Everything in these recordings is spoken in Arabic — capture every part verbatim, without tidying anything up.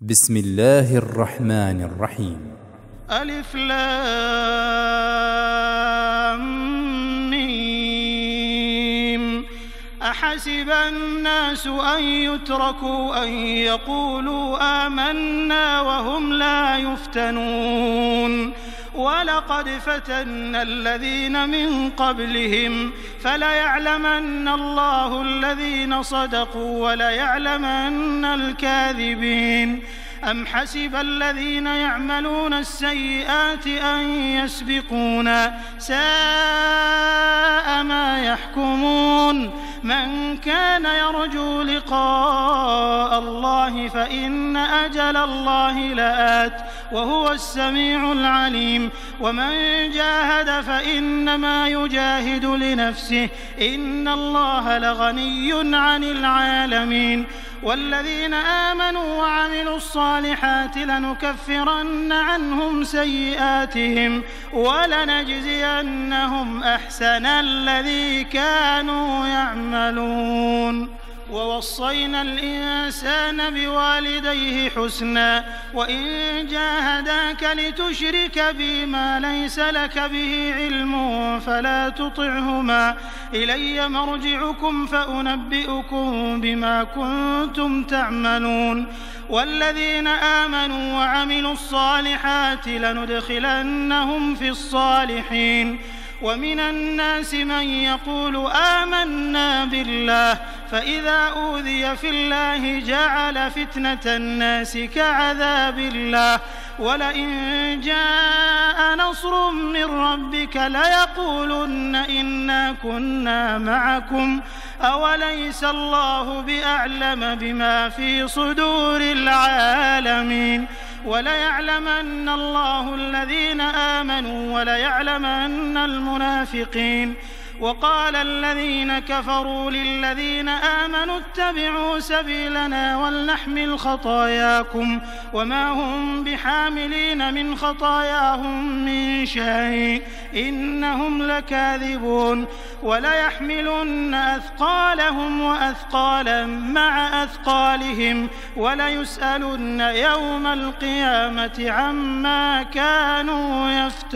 بسم الله الرحمن الرحيم. ألف لام ميم. أحسب الناس أن يتركوا أن يقولوا آمنا وهم لا يفتنون ولقد فتنا الذين من قبلهم فليعلمن الله الذين صدقوا وليعلمن الكاذبين. أم حسب الذين يعملون السيئات أن يسبقونا ساء ما يحكمون. من كان يرجو لقاء الله فإن أجل الله لآت وهو السميع العليم. ومن جاهد فإنما يجاهد لنفسه إن الله لغني عن العالمين. والذين آمنوا وعملوا الصالحات لنكفرن عنهم سيئاتهم ولنجزينهم أحسن الذي كانوا يعملون. ووصينا الإنسان بوالديه حسنا وإن جاهداك لتشرك بي ما ليس لك به علم فلا تطعهما إلي مرجعكم فأنبئكم بما كنتم تعملون. والذين آمنوا وعملوا الصالحات لندخلنهم في الصالحين. ومن الناس من يقول آمنا بالله فإذا أوذي في الله جعل فتنة الناس كعذاب الله ولئن جاء نصر من ربك ليقولن إنا كنا معكم أوليس الله بأعلم بما في صدور العالمين. وليعلمن الله الذين آمنوا وليعلمن المنافقين. وقال الذين كفروا للذين آمنوا اتبعوا سبيلنا ولنحمل خطاياكم وما هم بحاملين من خطاياهم من شيء إنهم لكاذبون. وليحملن أثقالهم وأثقالا مع أثقالهم وليسألن يوم القيامة عما كانوا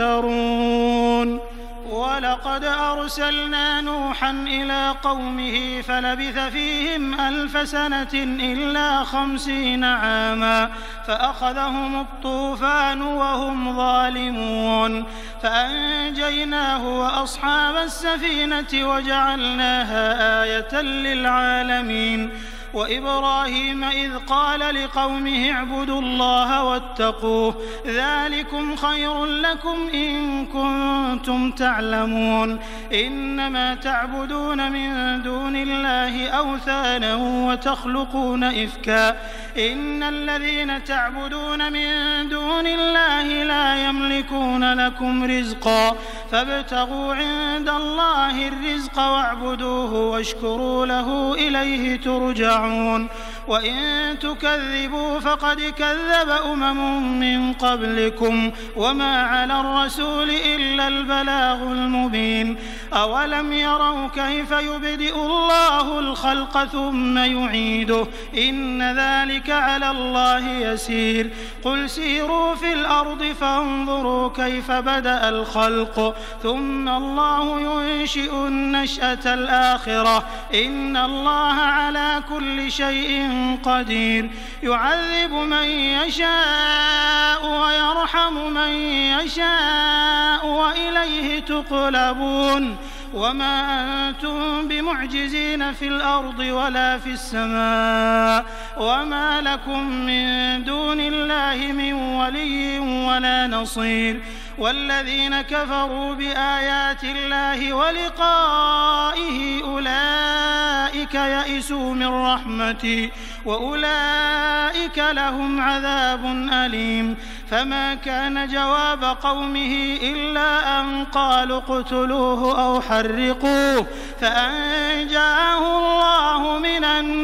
يفترون. ولقد أرسلنا نوحا إلى قومه فلبث فيهم ألف سنة إلا خمسين عاما فأخذهم الطوفان وهم ظالمون فأنجيناه وأصحاب السفينة وجعلناها آية للعالمين. وإبراهيم إذ قال لقومه اعبدوا الله واتقوه ذلكم خير لكم إن كنتم تعلمون. إنما تعبدون من دون الله أوثانا وتخلقون إفكا إن الذين تعبدون من دون الله لا يملكون لكم رزقا فابتغوا عند الله الرزق واعبدوه واشكروا له إليه ترجعون. وإن تكذبوا فقد كذب أمم من قبلكم وما على الرسول إلا البلاغ المبين. أولم يروا كيف يبدئ الله الخلق ثم يعيده إن ذلك على الله يسير. قل سيروا في الأرض فانظروا كيف بدأ الخلق ثم الله ينشئ النشأة الآخرة إن الله على كل شيء قدير. يعذب من يشاء ويرحم من يشاء وإليه تقلبون. وما أنتم بمعجزين في الأرض ولا في السماء وما لكم من دون الله من ولي ولا نصير. والذين كفروا بآيات الله ولقائه أولئك يئسوا من رحمتي وأولئك لهم عذاب أليم. فما كان جواب قومه إلا أن قالوا اقتلوه أو حرقوه فأنجاه الله من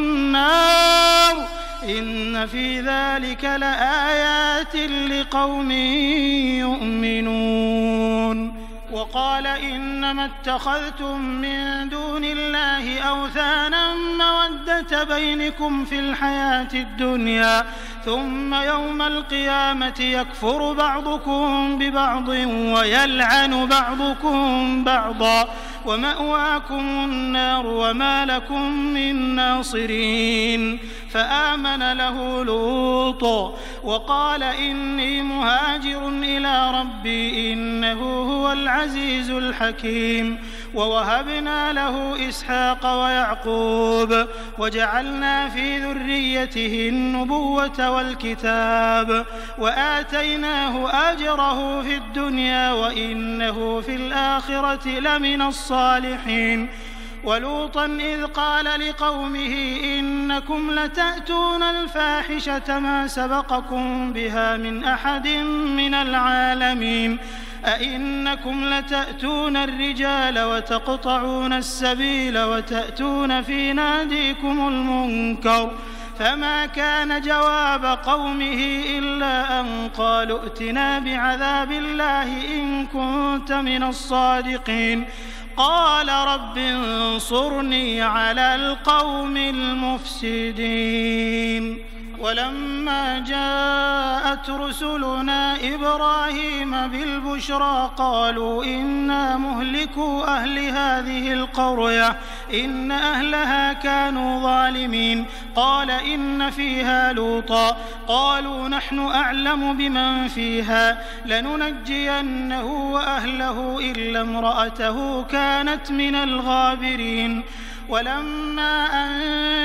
النار إن في ذلك لآيات لقوم يؤمنون. وقال إنما اتخذتم من دون الله أوثانا مودة بينكم في الحياة الدنيا ثم يوم القيامة يكفر بعضكم ببعض ويلعن بعضكم بعضا ومأواكم النار وما لكم من ناصرين. فآمن له لوط وقال إني مهاجر إلى ربي إنه هو العزيز الحكيم. ووهبنا له إسحاق ويعقوب وجعلنا في ذريته النبوة والكتاب وآتيناه أجره في الدنيا وإنه في الآخرة لمن الصالحين. ولوطا إذ قال لقومه إنكم لتأتون الفاحشة ما سبقكم بها من أحد من العالمين أئنكم لتأتون الرجال وتقطعون السبيل وتأتون في ناديكم المنكر. فما كان جواب قومه إلا أن قالوا ائتنا بعذاب الله إن كنت من الصادقين. قال رب انصرني على القوم المفسدين. ولما جاءت رسلنا إبراهيم بالبشرى قالوا إنا مهلكو أهل هذه القرية إن أهلها كانوا ظالمين. قال إن فيها لوطا قالوا نحن أعلم بمن فيها لننجينه وأهله إلا امرأته كانت من الغابرين. ولما أن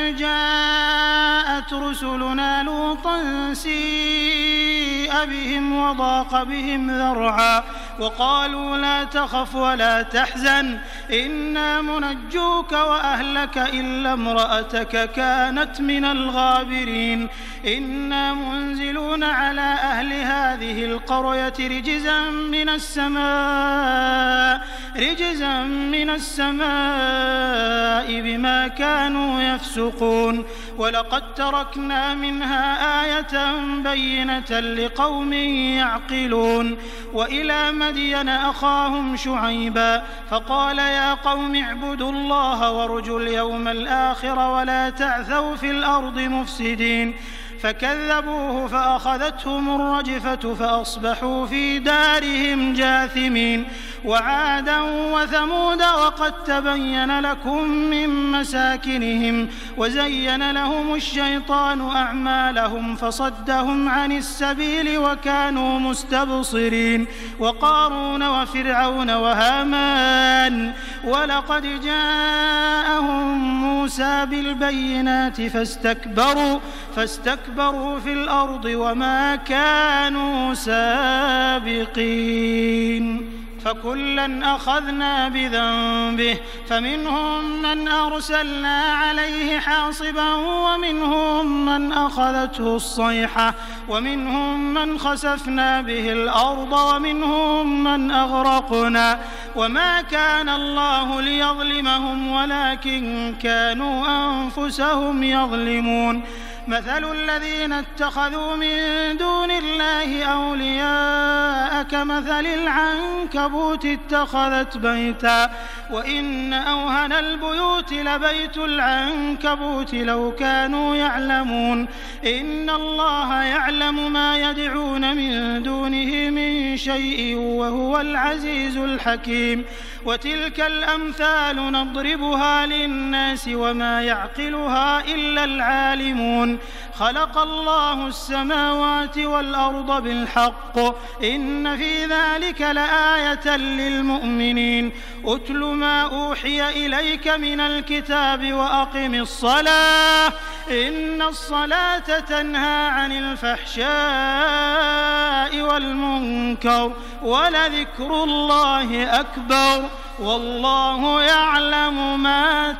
جاءت رسلنا لوطا سيء بهم وضاق بهم ذرعا وقالوا لا تخف ولا تحزن إنا منجوك وأهلك إلا امرأتك كانت من الغابرين. إنا منزلون على أهل هذه القرية رجزا من السماء رجزا من السماء بما كانوا يفسقون. ولقد تركنا منها آية بينة لقوم يعقلون. وإلى مدين أخاهم شعيبا فقال يا قوم اعبدوا الله وارجوا اليوم الآخر ولا تعثوا في الأرض مفسدين. فكذبوه فأخذتهم الرجفة فأصبحوا في دارهم جاثمين. وعادا وثمود وقد تبين لكم من مساكنهم وزين لهم الشيطان أعمالهم فصدهم عن السبيل وكانوا مستبصرين. وقارون وفرعون وهامان ولقد جاءهم موسى بالبينات فاستكبروا فاستكبروا في الأرض وما كانوا سابقين. فكلا أخذنا بذنبه فمنهم من أرسلنا عليه حاصبا ومنهم من أخذته الصيحة ومنهم من خسفنا به الأرض ومنهم من أغرقنا. وما كان الله ليظلمهم ولكن كانوا أنفسهم يظلمون. مثل الذين اتخذوا من دون الله أولياء كمثل العنكبوت اتخذت بيتا وإن أوهن البيوت لبيت العنكبوت لو كانوا يعلمون. إن الله يعلم ما يدعون من دونه من شيء وهو العزيز الحكيم. وتلك الأمثال نضربها للناس وما يعقلها إلا العالمون. خلق الله السماوات والأرض بالحق إن في ذلك لآية للمؤمنين. أتل ما أوحي إليك من الكتاب وأقم الصلاة إن الصلاة تنهى عن الفحشاء والمنكر ولذكر الله أكبر والله يعلم ما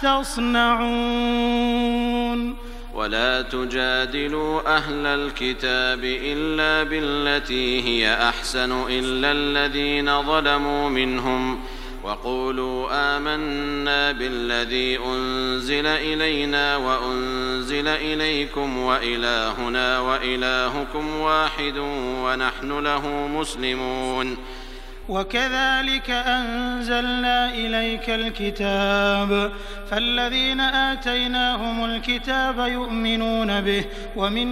تصنعون. ولا تجادلوا أهل الكتاب إلا بالتي هي أحسن إلا الذين ظلموا منهم وقولوا آمنا بالذي أنزل إلينا وأنزل إليكم وإلهنا وإلهكم واحد ونحن له مسلمون. وكذلك أنزلنا إليك الكتاب فالذين آتيناهم الكتاب يؤمنون به ومن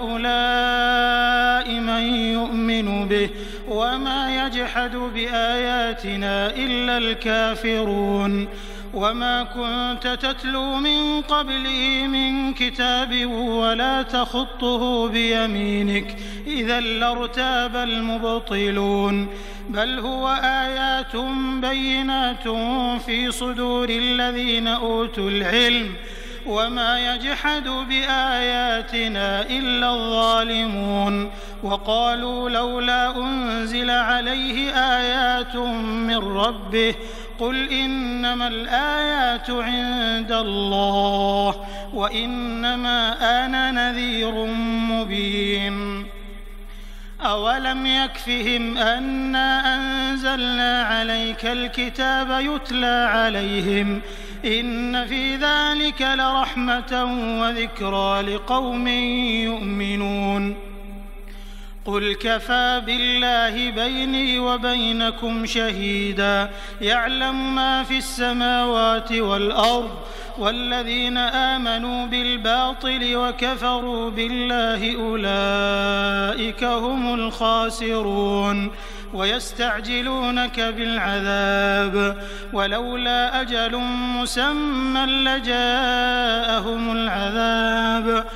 هؤلاء من يؤمن به وما يجحد بآياتنا إلا الكافرون وما كنت تتلو من قبله من كتاب ولا تخطه بيمينك إذا لارتاب المبطلون بل هو آيات بينات في صدور الذين أوتوا العلم وما يجحد بآياتنا إلا الظالمون وقالوا لولا أنزل عليه آيات من ربه قل إنما الآيات عند الله وإنما أنا نذير مبين أولم يكفهم أنا أنزلنا عليك الكتاب يتلى عليهم إن في ذلك لرحمة وذكرى لقوم يؤمنون قل كفى بالله بيني وبينكم شهيدا يعلم ما في السماوات والأرض والذين آمنوا بالباطل وكفروا بالله أولئك هم الخاسرون ويستعجلونك بالعذاب ولولا أجل مسمى لجاءهم العذاب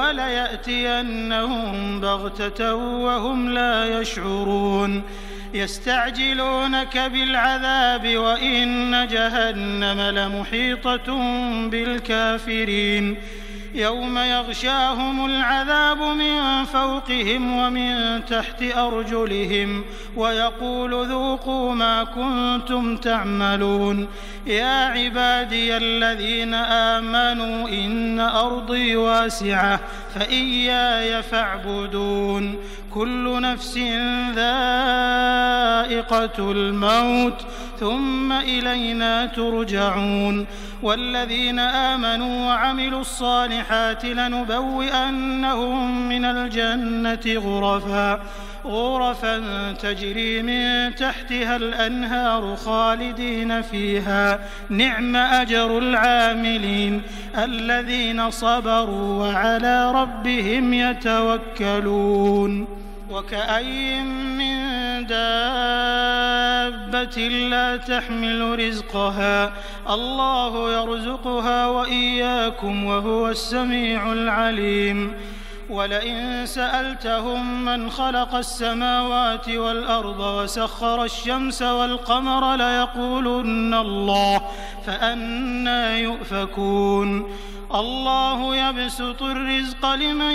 وليأتينهم بغتة وهم لا يشعرون يستعجلونك بالعذاب وإن جهنم لمحيطة بالكافرين يوم يغشاهم العذاب من فوقهم ومن تحت أرجلهم ويقول ذوقوا ما كنتم تعملون يا عبادي الذين آمنوا إن أرضي واسعة فإياي فاعبدون كل نفس ذائقة الموت ثم إلينا ترجعون والذين آمنوا وعملوا الصالحات لنبوئنهم من الجنة غرفا غرفا تجري من تحتها الأنهار خالدين فيها نعم أجر العاملين الذين صبروا وعلى ربهم يتوكلون وكأي من دابة لا تحمل رزقها الله يرزقها وإياكم وهو السميع العليم ولئن سألتهم من خلق السماوات والأرض وسخر الشمس والقمر ليقولن الله فأنى يؤفكون الله يبسط الرزق لمن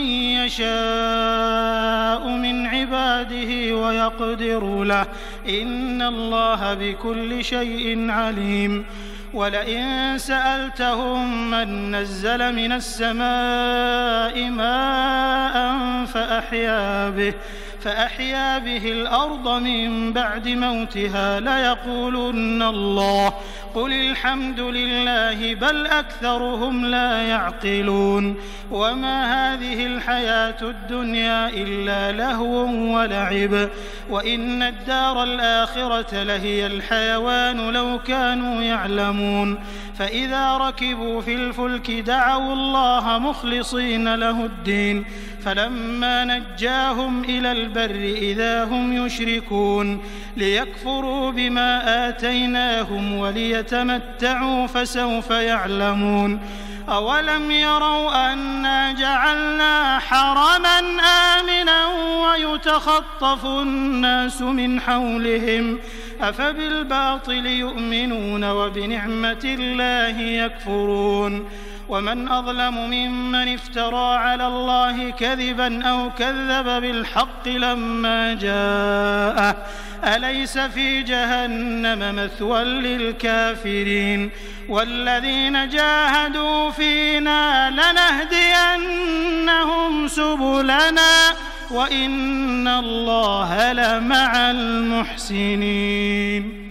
يشاء من عباده ويقدر له إن الله بكل شيء عليم ولئن سألتهم من نزل من السماء ماء فأحيا به فأحيا به الأرض من بعد موتها ليقولن الله قل الحمد لله بل أكثرهم لا يعقلون وما هذه الحياة الدنيا إلا لهو ولعب وإن الدار الآخرة لهي الحيوان لو كانوا يعلمون فإذا ركبوا في الفلك دعوا الله مخلصين له الدين فلما نجاهم إلى البر إذا هم يشركون ليكفروا بما آتيناهم وليتمتعوا فسوف يعلمون أولم يروا أنا جعلنا حرما آمنا ويتخطف الناس من حولهم أفبالباطل يؤمنون وبنعمة الله يكفرون ومن أظلم ممن افترى على الله كذبا أو كذب بالحق لما جاءه أليس في جهنم مثوى للكافرين والذين جاهدوا فينا لنهدينهم سبلنا وإن الله لمع المحسنين.